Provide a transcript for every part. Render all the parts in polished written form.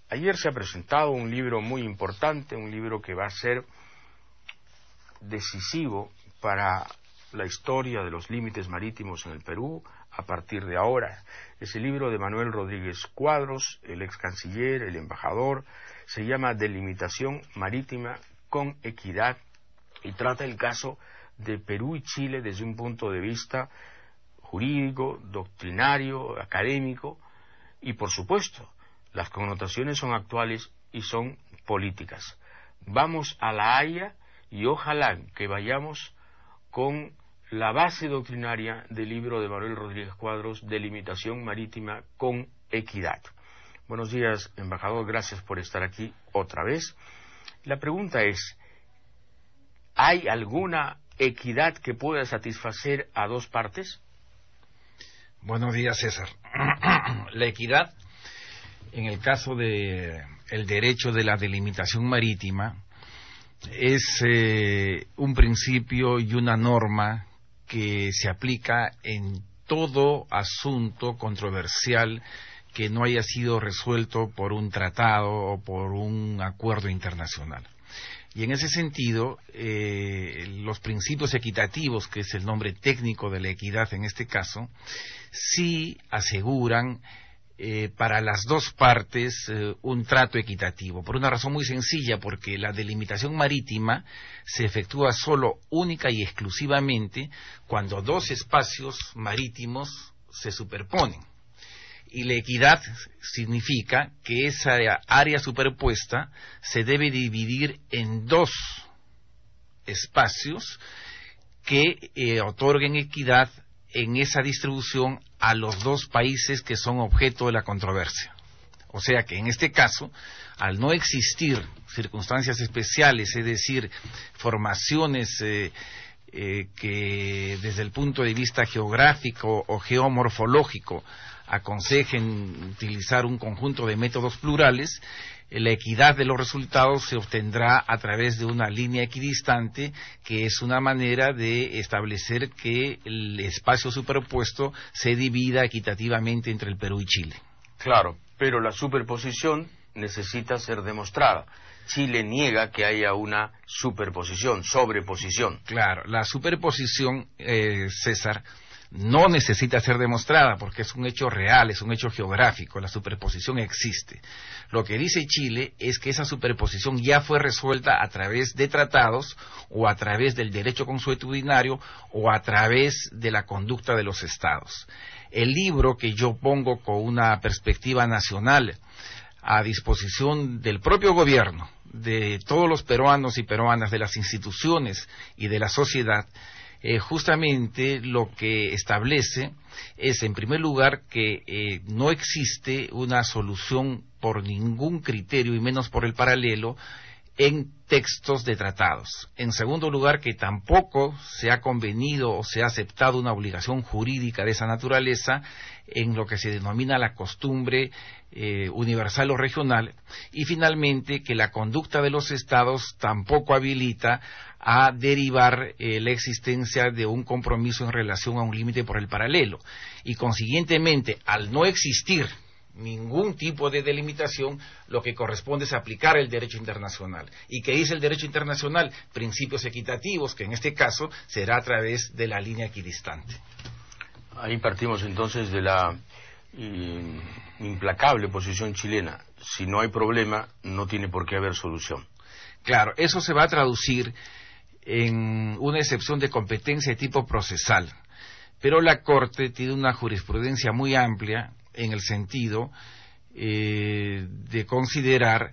Ayer se ha presentado un libro muy importante, un libro que va a ser decisivo para la historia de los límites marítimos en el Perú a partir de ahora. Es el libro de Manuel Rodríguez Cuadros, el ex canciller, el embajador. Se llama Delimitación Marítima con Equidad y trata el caso de Perú y Chile desde un punto de vista jurídico, doctrinario, académico, y por supuesto las connotaciones son actuales y son políticas. Vamos a La Haya y ojalá que vayamos con la base doctrinaria del libro de Manuel Rodríguez Cuadros, Delimitación Marítima con Equidad. Buenos días, embajador, gracias por estar aquí otra vez. La pregunta es, ¿hay alguna equidad que pueda satisfacer a dos partes? Buenos días, César. La equidad, en el caso de el derecho de la delimitación marítima, es un principio y una norma que se aplica en todo asunto controversial que no haya sido resuelto por un tratado o por un acuerdo internacional. Y en ese sentido, los principios equitativos, que es el nombre técnico de la equidad en este caso, sí aseguran para las dos partes un trato equitativo, por una razón muy sencilla, porque la delimitación marítima se efectúa solo, única y exclusivamente cuando dos espacios marítimos se superponen. Y la equidad significa que esa área superpuesta se debe dividir en dos espacios que otorguen equidad en esa distribución a los dos países que son objeto de la controversia. O sea que en este caso, al no existir circunstancias especiales, es decir, formaciones que desde el punto de vista geográfico o geomorfológico aconsejen utilizar un conjunto de métodos plurales, la equidad de los resultados se obtendrá a través de una línea equidistante, que es una manera de establecer que el espacio superpuesto se divida equitativamente entre el Perú y Chile. Claro, pero la superposición necesita ser demostrada. Chile niega que haya una superposición, sobreposición. Claro, la superposición, César, no necesita ser demostrada porque es un hecho real, es un hecho geográfico, la superposición existe. Lo que dice Chile es que esa superposición ya fue resuelta a través de tratados o a través del derecho consuetudinario o a través de la conducta de los estados. El libro que yo pongo con una perspectiva nacional a disposición del propio gobierno, de todos los peruanos y peruanas, de las instituciones y de la sociedad, justamente lo que establece es, en primer lugar, que no existe una solución por ningún criterio y menos por el paralelo en textos de tratados. En segundo lugar, que tampoco se ha convenido o se ha aceptado una obligación jurídica de esa naturaleza en lo que se denomina la costumbre universal o regional. Y finalmente, que la conducta de los estados tampoco habilita a derivar la existencia de un compromiso en relación a un límite por el paralelo. Y consiguientemente, al no existir ningún tipo de delimitación, lo que corresponde es aplicar el derecho internacional. ¿Y qué dice el derecho internacional? Principios equitativos, que en este caso será a través de la línea equidistante. Ahí partimos entonces de la implacable posición chilena. Si no hay problema, no tiene por qué haber solución. Claro, eso se va a traducir en una excepción de competencia de tipo procesal, pero la Corte tiene una jurisprudencia muy amplia en el sentido de considerar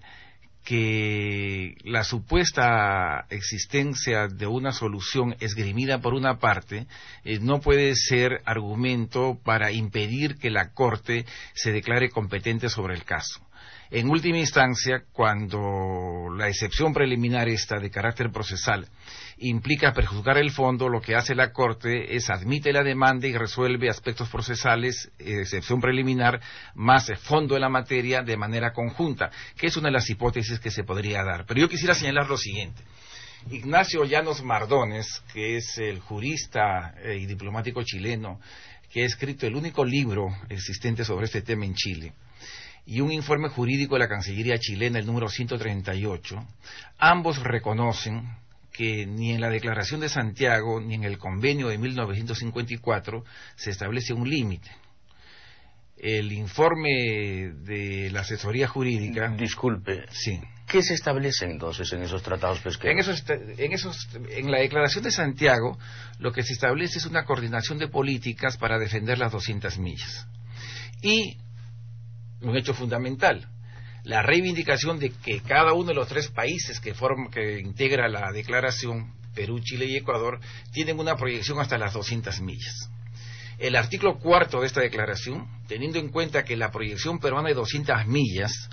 que la supuesta existencia de una solución esgrimida por una parte no puede ser argumento para impedir que la Corte se declare competente sobre el caso. En última instancia, cuando la excepción preliminar esta de carácter procesal implica perjudicar el fondo, lo que hace la Corte es admite la demanda y resuelve aspectos procesales, excepción preliminar, más fondo de la materia de manera conjunta, que es una de las hipótesis que se podría dar. Pero yo quisiera señalar lo siguiente. Ignacio Llanos Mardones, que es el jurista y diplomático chileno, que ha escrito el único libro existente sobre este tema en Chile, y un informe jurídico de la Cancillería chilena, el número 138, ambos reconocen que ni en la Declaración de Santiago ni en el Convenio de 1954 se establece un límite. El informe de la asesoría jurídica... Disculpe. Sí. ¿Qué se establece entonces en esos tratados pesqueros? En la Declaración de Santiago, lo que se establece es una coordinación de políticas para defender las 200 millas. Y un hecho fundamental, la reivindicación de que cada uno de los 3 países que integra la declaración, Perú, Chile y Ecuador, tienen una proyección hasta las 200 millas. El artículo 4 de esta declaración, teniendo en cuenta que la proyección peruana de 200 millas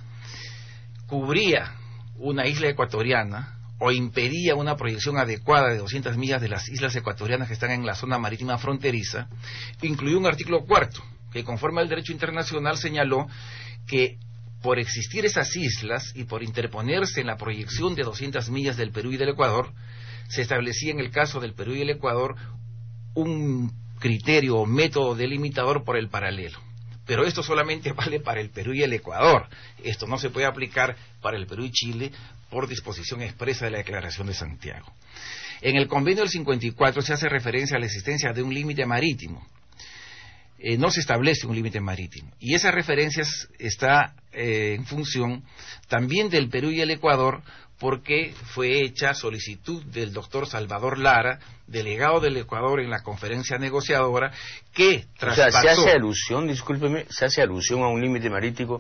cubría una isla ecuatoriana o impedía una proyección adecuada de 200 millas de las islas ecuatorianas que están en la zona marítima fronteriza, incluyó un artículo 4 que, conforme al derecho internacional, señaló que por existir esas islas y por interponerse en la proyección de 200 millas del Perú y del Ecuador, se establecía en el caso del Perú y el Ecuador un criterio o método delimitador por el paralelo. Pero esto solamente vale para el Perú y el Ecuador. Esto no se puede aplicar para el Perú y Chile por disposición expresa de la Declaración de Santiago. En el Convenio del 54 se hace referencia a la existencia de un límite marítimo. No se establece un límite marítimo. Y esa referencia está en función también del Perú y el Ecuador, porque fue hecha solicitud del doctor Salvador Lara, delegado del Ecuador en la conferencia negociadora, que traspasó... O sea, se hace alusión, discúlpeme, se hace alusión a un límite marítimo,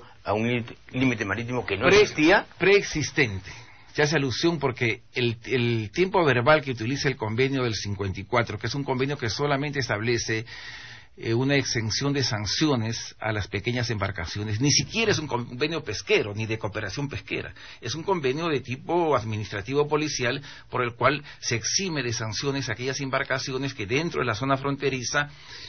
que no existía. Preexistente. Se hace alusión porque el tiempo verbal que utiliza el convenio del 54, que es un convenio que solamente establece una exención de sanciones a las pequeñas embarcaciones. Ni siquiera es un convenio pesquero, ni de cooperación pesquera. Es un convenio de tipo administrativo policial por el cual se exime de sanciones a aquellas embarcaciones que dentro de la zona fronteriza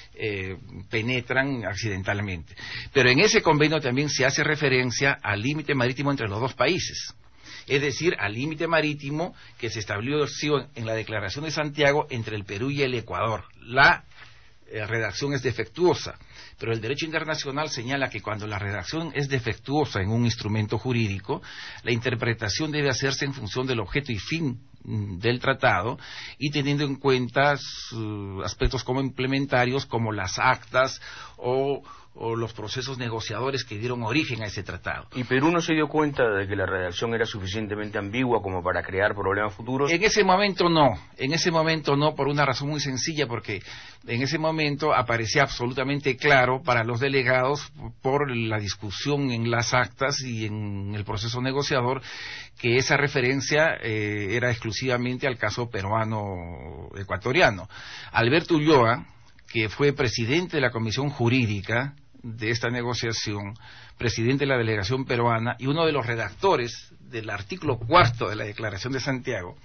penetran accidentalmente. Pero en ese convenio también se hace referencia al límite marítimo entre los 2 países. Es decir, al límite marítimo que se estableció en la Declaración de Santiago entre el Perú y el Ecuador. La redacción es defectuosa, pero el derecho internacional señala que cuando la redacción es defectuosa en un instrumento jurídico, la interpretación debe hacerse en función del objeto y fin del tratado y teniendo en cuenta aspectos como implementarios, como las actas o los procesos negociadores que dieron origen a ese tratado. ¿Y Perú no se dio cuenta de que la redacción era suficientemente ambigua como para crear problemas futuros? En ese momento no, por una razón muy sencilla, porque en ese momento aparecía absolutamente claro para los delegados, por la discusión en las actas y en el proceso negociador, que esa referencia era exclusivamente al caso peruano-ecuatoriano. Alberto Ulloa, que fue presidente de la Comisión Jurídica de esta negociación, presidente de la delegación peruana y uno de los redactores del artículo 4 de la Declaración de Santiago,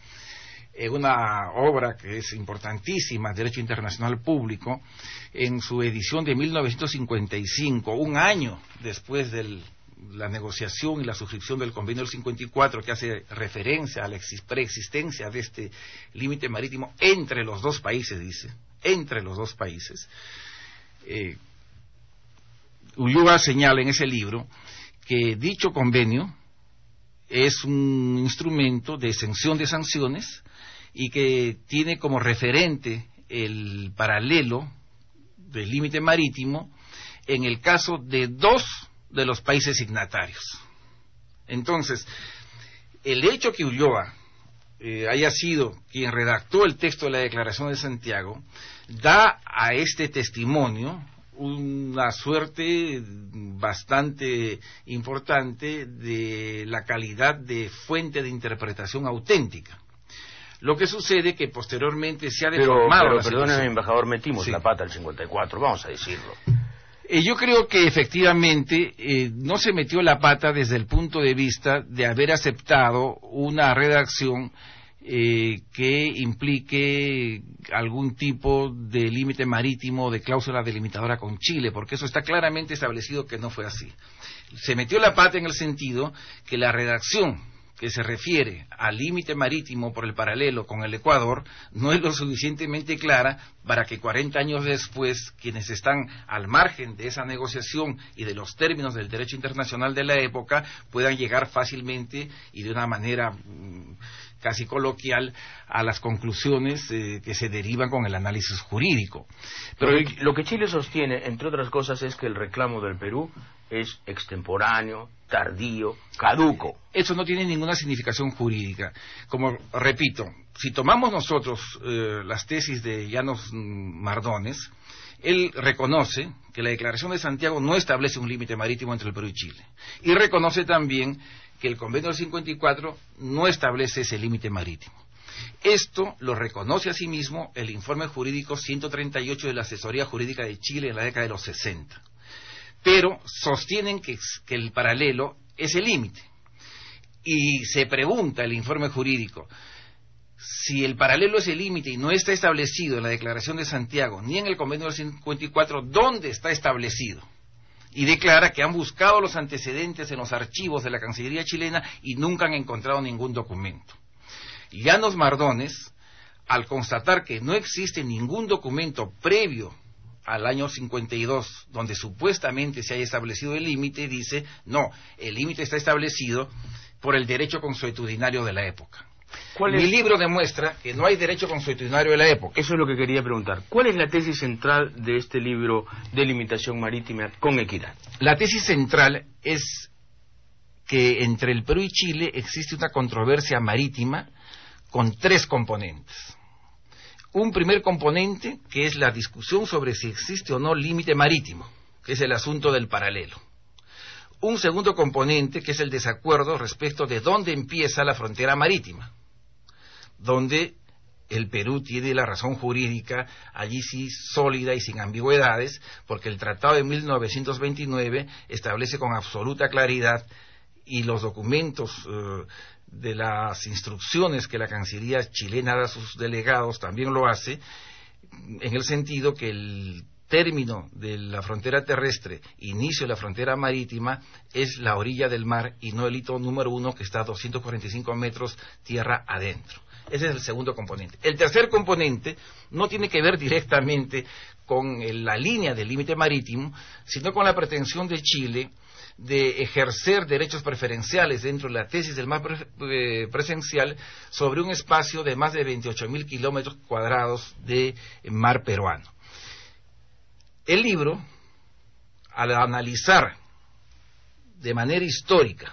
una obra que es importantísima, Derecho Internacional Público, en su edición de 1955, un año después de la negociación y la suscripción del Convenio del 54, que hace referencia a la preexistencia de este límite marítimo entre los 2 países, dice, entre los 2 países. Ulloa señala en ese libro que dicho convenio es un instrumento de exención de sanciones y que tiene como referente el paralelo del límite marítimo en el caso de 2 de los países signatarios. Entonces, el hecho que Ulloa haya sido quien redactó el texto de la Declaración de Santiago da a este testimonio una suerte bastante importante de la calidad de fuente de interpretación auténtica. Lo que sucede que posteriormente se ha deformado. Pero perdóneme, embajador, metimos la pata al 54, vamos a decirlo. Yo creo que efectivamente no se metió la pata desde el punto de vista de haber aceptado una redacción que implique algún tipo de límite marítimo o de cláusula delimitadora con Chile, porque eso está claramente establecido que no fue así. Se metió la pata en el sentido que la redacción que se refiere al límite marítimo por el paralelo con el Ecuador no es lo suficientemente clara para que 40 años después quienes están al margen de esa negociación y de los términos del derecho internacional de la época puedan llegar fácilmente y de una manera casi coloquial a las conclusiones que se derivan con el análisis jurídico. Pero lo que Chile sostiene, entre otras cosas, es que el reclamo del Perú es extemporáneo, tardío, caduco. Eso no tiene ninguna significación jurídica. Como repito, si tomamos nosotros las tesis de Llanos Mardones, él reconoce que la Declaración de Santiago no establece un límite marítimo entre el Perú y Chile. Y reconoce también que el Convenio del 54 no establece ese límite marítimo. Esto lo reconoce asimismo el informe jurídico 138 de la Asesoría Jurídica de Chile en la década de los 60. Pero sostienen que el paralelo es el límite. Y se pregunta el informe jurídico, si el paralelo es el límite y no está establecido en la Declaración de Santiago ni en el Convenio del 54, ¿dónde está establecido? Y declara que han buscado los antecedentes en los archivos de la Cancillería chilena y nunca han encontrado ningún documento. Llanos Mardones, al constatar que no existe ningún documento previo al año 52, donde supuestamente se haya establecido el límite, dice, no, el límite está establecido por el derecho consuetudinario de la época. Mi libro demuestra que no hay derecho consuetudinario de la época. Eso es lo que quería preguntar. ¿Cuál es la tesis central de este libro de limitación marítima con equidad? La tesis central es que entre el Perú y Chile existe una controversia marítima con tres componentes. Un primer componente, que es la discusión sobre si existe o no límite marítimo, que es el asunto del paralelo. Un segundo componente, que es el desacuerdo respecto de dónde empieza la frontera marítima, donde el Perú tiene la razón jurídica, allí sí sólida y sin ambigüedades, porque el Tratado de 1929 establece con absoluta claridad, y los documentos de las instrucciones que la Cancillería chilena da a sus delegados también lo hace, en el sentido que el término de la frontera terrestre, inicio de la frontera marítima, es la orilla del mar y no el hito número 1 que está a 245 metros tierra adentro. Ese es el segundo componente. El tercer componente no tiene que ver directamente con la línea del límite marítimo, sino con la pretensión de Chile de ejercer derechos preferenciales dentro de la tesis del mar presencial sobre un espacio de más de 28.000 kilómetros cuadrados de mar peruano. El libro, al analizar de manera histórica,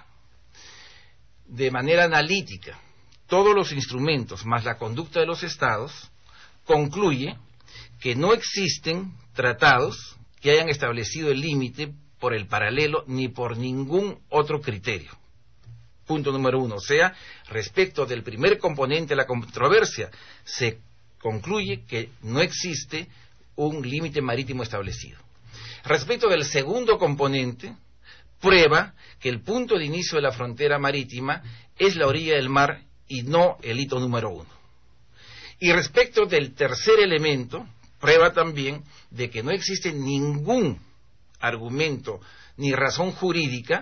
de manera analítica, todos los instrumentos más la conducta de los estados, concluye que no existen tratados que hayan establecido el límite por el paralelo ni por ningún otro criterio. Punto número 1. O sea, respecto del primer componente de la controversia, se concluye que no existe un límite marítimo establecido. Respecto del segundo componente, prueba que el punto de inicio de la frontera marítima es la orilla del mar y no el hito número 1. Y respecto del tercer elemento, prueba también de que no existe ningún argumento ni razón jurídica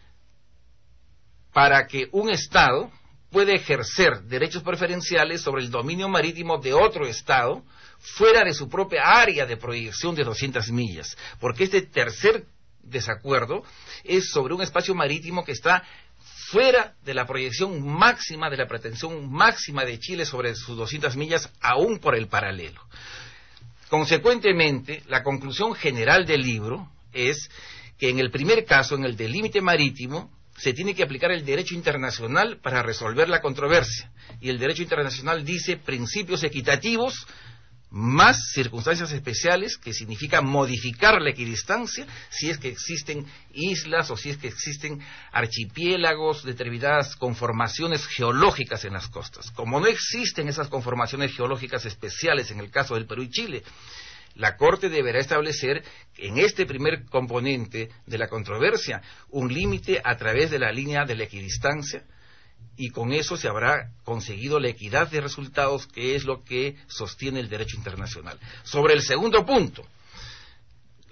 para que un Estado pueda ejercer derechos preferenciales sobre el dominio marítimo de otro Estado fuera de su propia área de proyección de 200 millas, porque este tercer desacuerdo es sobre un espacio marítimo que está fuera de la proyección máxima, de la pretensión máxima de Chile sobre sus 200 millas, aún por el paralelo. Consecuentemente, la conclusión general del libro es que en el primer caso, en el del límite marítimo, se tiene que aplicar el derecho internacional para resolver la controversia. Y el derecho internacional dice principios equitativos más circunstancias especiales, que significa modificar la equidistancia si es que existen islas o si es que existen archipiélagos, determinadas conformaciones geológicas en las costas. Como no existen esas conformaciones geológicas especiales en el caso del Perú y Chile, la Corte deberá establecer en este primer componente de la controversia un límite a través de la línea de la equidistancia, y con eso se habrá conseguido la equidad de resultados, que es lo que sostiene el derecho internacional. Sobre el segundo punto,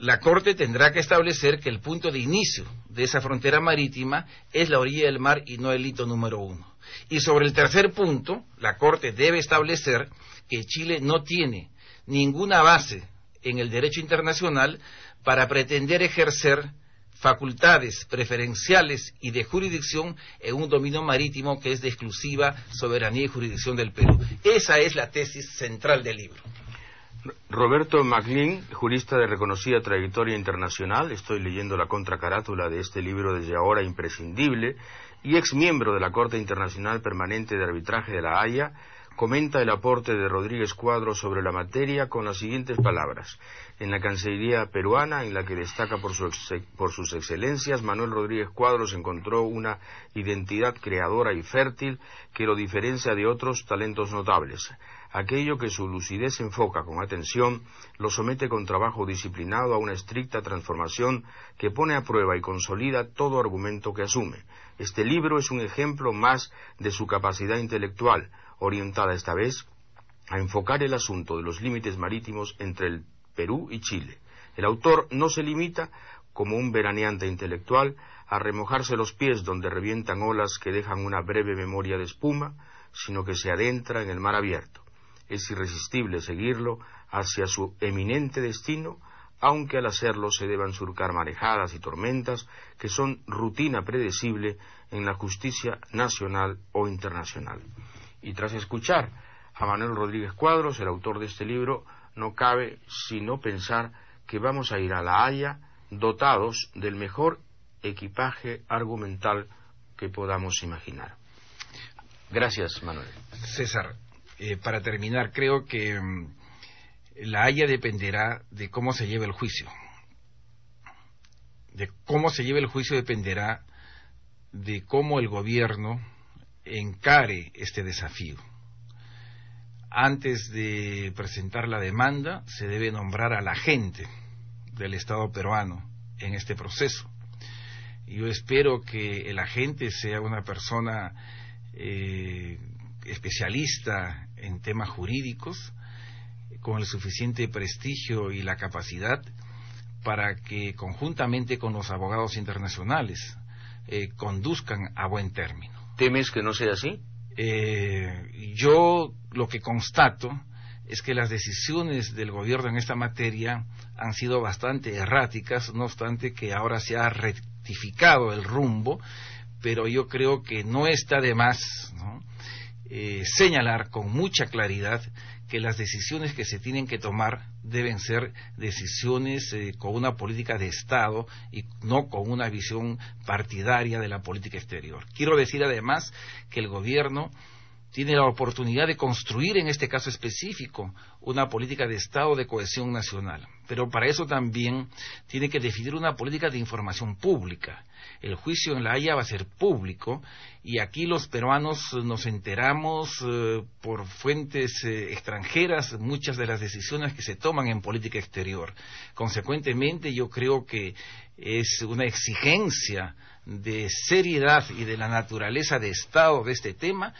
la Corte tendrá que establecer que el punto de inicio de esa frontera marítima es la orilla del mar y no el hito número 1. Y sobre el tercer punto, la Corte debe establecer que Chile no tiene ninguna base en el derecho internacional para pretender ejercer facultades preferenciales y de jurisdicción en un dominio marítimo que es de exclusiva soberanía y jurisdicción del Perú. Esa es la tesis central del libro. Roberto Maclean, jurista de reconocida trayectoria internacional, estoy leyendo la contracarátula de este libro desde ahora, imprescindible, y ex miembro de la Corte Internacional Permanente de Arbitraje de La Haya, comenta el aporte de Rodríguez Cuadros sobre la materia con las siguientes palabras. En la Cancillería peruana, en la que destaca por sus excelencias, Manuel Rodríguez Cuadros encontró una identidad creadora y fértil que lo diferencia de otros talentos notables. Aquello que su lucidez enfoca con atención, lo somete con trabajo disciplinado a una estricta transformación que pone a prueba y consolida todo argumento que asume. Este libro es un ejemplo más de su capacidad intelectual, orientada esta vez a enfocar el asunto de los límites marítimos entre el Perú y Chile. El autor no se limita, como un veraneante intelectual, a remojarse los pies donde revientan olas que dejan una breve memoria de espuma, sino que se adentra en el mar abierto. Es irresistible seguirlo hacia su eminente destino, aunque al hacerlo se deban surcar marejadas y tormentas que son rutina predecible en la justicia nacional o internacional. Y tras escuchar a Manuel Rodríguez Cuadros, el autor de este libro, no cabe sino pensar que vamos a ir a La Haya dotados del mejor equipaje argumental que podamos imaginar. Gracias, Manuel. César, para terminar, creo que La Haya dependerá de cómo se lleve el juicio. De cómo se lleve el juicio dependerá de cómo el gobierno encare este desafío. Antes de presentar la demanda, se debe nombrar al agente del Estado peruano en este proceso. Yo espero que el agente sea una persona especialista en temas jurídicos, con el suficiente prestigio y la capacidad para que conjuntamente con los abogados internacionales conduzcan a buen término. ¿Temes que no sea así? Yo lo que constato es que las decisiones del gobierno en esta materia han sido bastante erráticas, no obstante que ahora se ha rectificado el rumbo, pero yo creo que no está de más, ¿no?, señalar con mucha claridad que las decisiones que se tienen que tomar deben ser decisiones con una política de Estado y no con una visión partidaria de la política exterior. Quiero decir además que el gobierno tiene la oportunidad de construir en este caso específico una política de Estado de cohesión nacional, pero para eso también tiene que definir una política de información pública. El juicio en La Haya va a ser público y aquí los peruanos nos enteramos por fuentes extranjeras muchas de las decisiones que se toman en política exterior. Consecuentemente, yo creo que es una exigencia de seriedad y de la naturaleza de Estado de este tema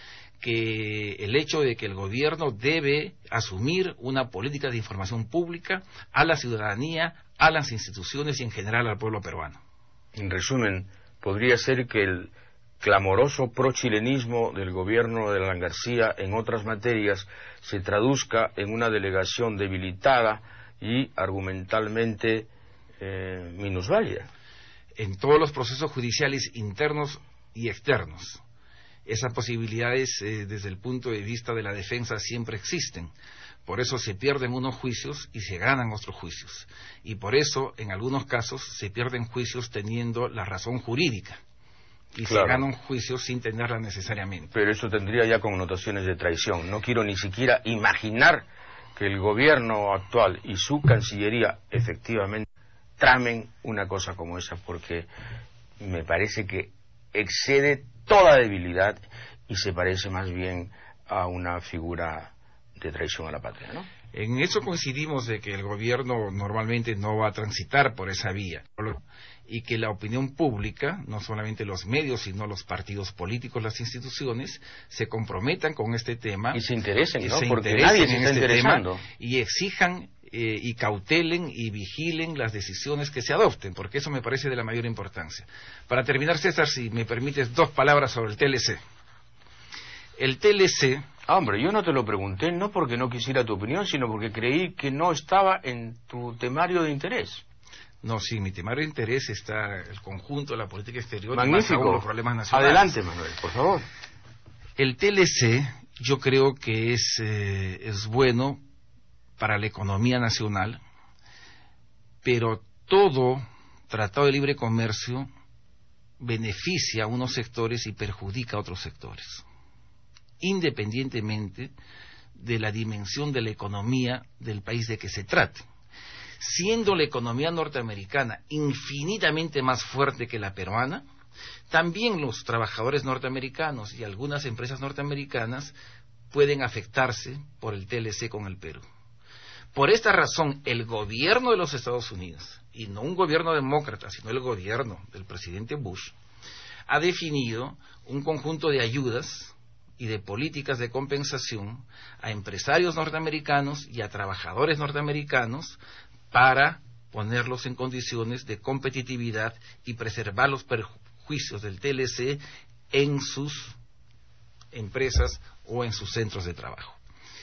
que el hecho de que el gobierno debe asumir una política de información pública a la ciudadanía, a las instituciones y en general al pueblo peruano. En resumen, podría ser que el clamoroso prochilenismo del gobierno de Alan García en otras materias se traduzca en una delegación debilitada y argumentalmente minusválida. En todos los procesos judiciales internos y externos, esas posibilidades desde el punto de vista de la defensa siempre existen. Por eso se pierden unos juicios y se ganan otros juicios. Y por eso, en algunos casos, se pierden juicios teniendo la razón jurídica. Y claro, se ganan juicios sin tenerla necesariamente. Pero eso tendría ya connotaciones de traición. No quiero ni siquiera imaginar que el gobierno actual y su Cancillería efectivamente tramen una cosa como esa, porque me parece que excede toda debilidad y se parece más bien a una figura de traición a la patria, ¿no? En eso coincidimos de que el gobierno normalmente no va a transitar por esa vía y que la opinión pública, no solamente los medios, sino los partidos políticos, las instituciones, se comprometan con este tema y se interesen, ¿no? Porque nadie se está interesando y exijan y cautelen y vigilen las decisiones que se adopten, porque eso me parece de la mayor importancia. Para terminar, César, si me permites 2 palabras sobre el TLC. El TLC... Hombre, yo no te lo pregunté, no porque no quisiera tu opinión, sino porque creí que no estaba en tu temario de interés. No, sí, mi temario de interés está el conjunto de la política exterior. Magnífico. Y más aún los problemas nacionales. Adelante, Manuel, por favor. El TLC yo creo que es bueno para la economía nacional, pero todo tratado de libre comercio beneficia a unos sectores y perjudica a otros sectores, independientemente de la dimensión de la economía del país de que se trate. Siendo la economía norteamericana infinitamente más fuerte que la peruana, también los trabajadores norteamericanos y algunas empresas norteamericanas pueden afectarse por el TLC con el Perú. Por esta razón, el gobierno de los Estados Unidos, y no un gobierno demócrata, sino el gobierno del presidente Bush, ha definido un conjunto de ayudas y de políticas de compensación a empresarios norteamericanos y a trabajadores norteamericanos para ponerlos en condiciones de competitividad y preservar los perjuicios del TLC en sus empresas o en sus centros de trabajo.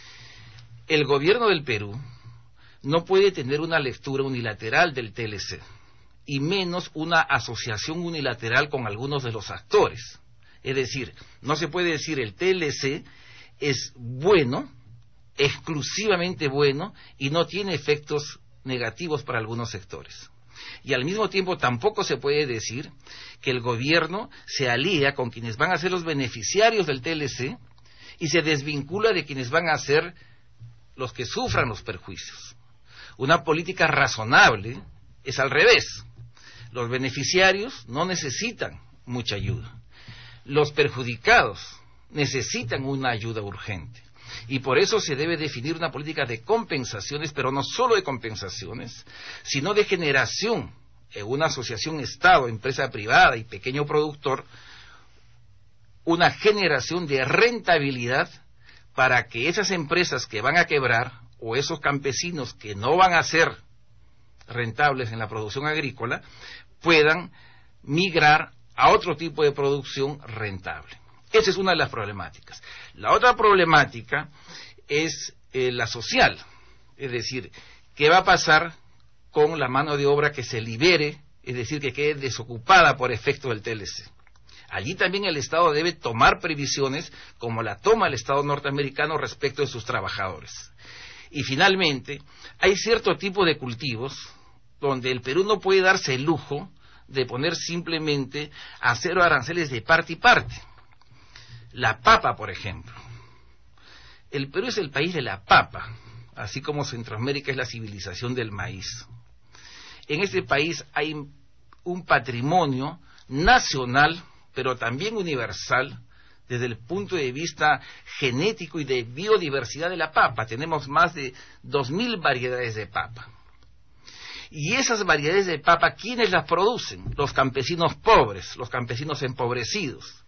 El gobierno del Perú no puede tener una lectura unilateral del TLC, y menos una asociación unilateral con algunos de los actores. Es decir, no se puede decir el TLC es bueno, exclusivamente bueno, y no tiene efectos negativos para algunos sectores. Y al mismo tiempo tampoco se puede decir que el gobierno se alía con quienes van a ser los beneficiarios del TLC y se desvincula de quienes van a ser los que sufran los perjuicios. Una política razonable es al revés. Los beneficiarios no necesitan mucha ayuda. Los perjudicados necesitan una ayuda urgente. Y por eso se debe definir una política de compensaciones, pero no solo de compensaciones, sino de generación en una asociación Estado, empresa privada y pequeño productor, una generación de rentabilidad para que esas empresas que van a quebrar o esos campesinos que no van a ser rentables en la producción agrícola puedan migrar a otro tipo de producción rentable. Esa es una de las problemáticas. La otra problemática es la social, es decir, ¿qué va a pasar con la mano de obra que se libere, es decir, que quede desocupada por efecto del TLC? Allí también el Estado debe tomar previsiones como la toma el Estado norteamericano respecto de sus trabajadores. Y finalmente, hay cierto tipo de cultivos donde el Perú no puede darse el lujo de poner simplemente a cero aranceles de parte y parte. La papa, por ejemplo. El Perú es el país de la papa, así como Centroamérica es la civilización del maíz. En este país hay un patrimonio nacional, pero también universal, desde el punto de vista genético y de biodiversidad de la papa. Tenemos más de 2.000 variedades de papa. Y esas variedades de papa, ¿quiénes las producen? Los campesinos pobres, los campesinos empobrecidos,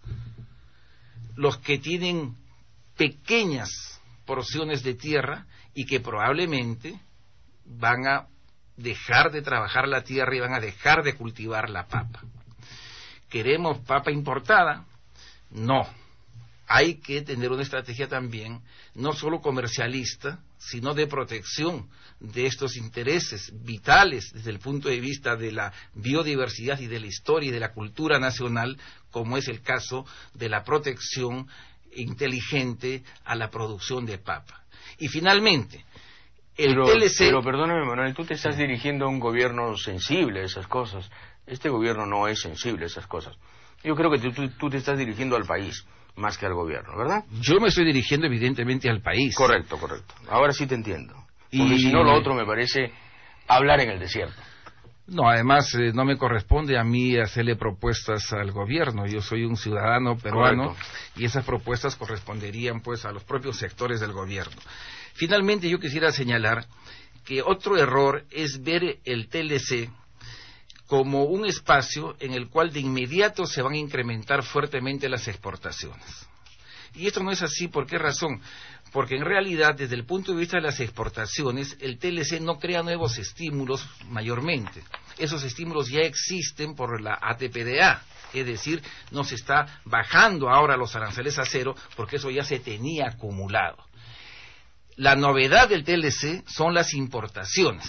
los que tienen pequeñas porciones de tierra y que probablemente van a dejar de trabajar la tierra y van a dejar de cultivar la papa. ¿Queremos papa importada? No. Hay que tener una estrategia también, no solo comercialista, sino de protección de estos intereses vitales desde el punto de vista de la biodiversidad y de la historia y de la cultura nacional, como es el caso de la protección inteligente a la producción de papa. Y finalmente, el TLC... Pero perdóname, Manuel, tú te estás dirigiendo a un gobierno sensible a esas cosas. Este gobierno no es sensible a esas cosas. Yo creo que tú te estás dirigiendo al país más que al gobierno, ¿verdad? Yo me estoy dirigiendo evidentemente al país. Correcto. Ahora sí te entiendo. Porque si no, lo otro me parece hablar en el desierto. No, además no me corresponde a mí hacerle propuestas al gobierno. Yo soy un ciudadano peruano. Correcto. Y esas propuestas corresponderían pues a los propios sectores del gobierno. Finalmente yo quisiera señalar que otro error es ver el TLC como un espacio en el cual de inmediato se van a incrementar fuertemente las exportaciones. Y esto no es así, ¿por qué razón? porque en realidad, desde el punto de vista de las exportaciones, el TLC no crea nuevos estímulos mayormente. Esos estímulos ya existen por la ATPDA, es decir, no se está bajando ahora los aranceles a cero, porque eso ya se tenía acumulado. La novedad del TLC son las importaciones.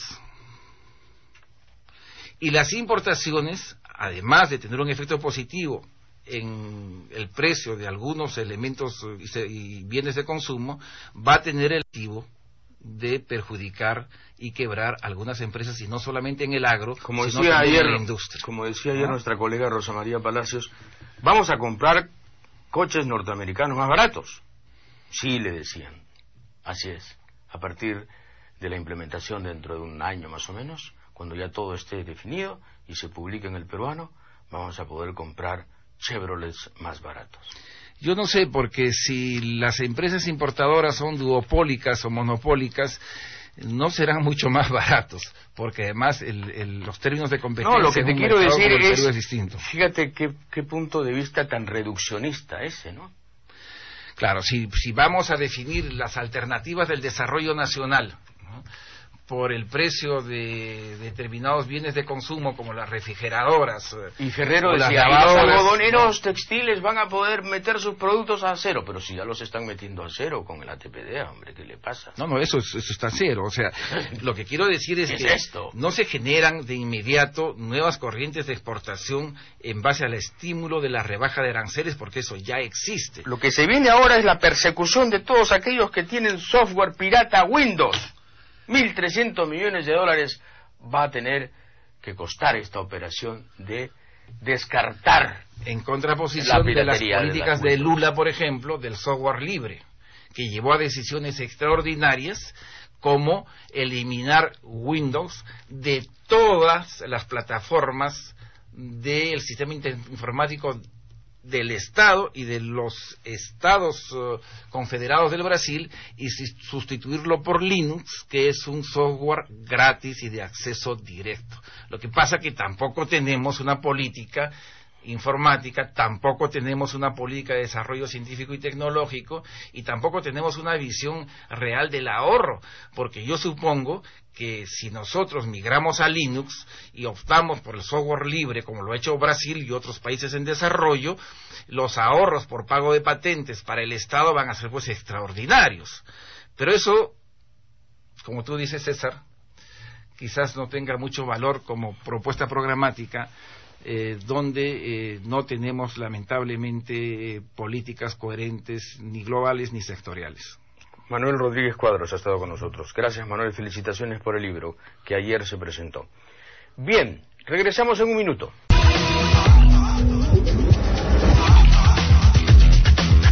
Y las importaciones, además de tener un efecto positivo en el precio de algunos elementos y bienes de consumo, va a tener el objetivo de perjudicar y quebrar algunas empresas, y no solamente en el agro, como sino decía también ayer, en la industria. Como decía ayer nuestra colega Rosa María Palacios, vamos a comprar coches norteamericanos más baratos. Sí, le decían. Así es. A partir de la implementación dentro de un año más o menos, cuando ya todo esté definido y se publique en el peruano, vamos a poder comprar Chevrolets más baratos. Yo no sé, porque si las empresas importadoras son duopólicas o monopólicas, no serán mucho más baratos, porque además los términos de competencia... No, lo que te quiero decir es distinto. Fíjate qué punto de vista tan reduccionista ese, ¿no? Claro, si vamos a definir las alternativas del desarrollo nacional, ¿no?, por el precio de determinados bienes de consumo como las refrigeradoras y Ferrero las decía, lavadoras, los algodoneros textiles van a poder meter sus productos a cero, pero si ya los están metiendo a cero con el ATPDA, hombre, ¿qué le pasa? No, eso está a cero. O sea, lo que quiero decir es que no se generan de inmediato nuevas corrientes de exportación en base al estímulo de la rebaja de aranceles, porque eso ya existe. Lo que se viene ahora es la persecución de todos aquellos que tienen software pirata Windows. 1.300 millones de dólares va a tener que costar esta operación de descartar, en contraposición de las políticas de Lula, por ejemplo, del software libre, que llevó a decisiones extraordinarias como eliminar Windows de todas las plataformas del sistema informático del Estado y de los Estados confederados del Brasil, y sustituirlo por Linux, que es un software gratis y de acceso directo. Lo que pasa es que tampoco tenemos una política informática, tampoco tenemos una política de desarrollo científico y tecnológico, y tampoco tenemos una visión real del ahorro, porque yo supongo que si nosotros migramos a Linux y optamos por el software libre, como lo ha hecho Brasil y otros países en desarrollo, los ahorros por pago de patentes para el Estado van a ser pues extraordinarios. Pero eso, como tú dices, César, quizás no tenga mucho valor como propuesta programática, donde no tenemos lamentablemente políticas coherentes, ni globales ni sectoriales. Manuel Rodríguez Cuadros ha estado con nosotros. Gracias, Manuel, felicitaciones por el libro que ayer se presentó. Bien, regresamos en un minuto.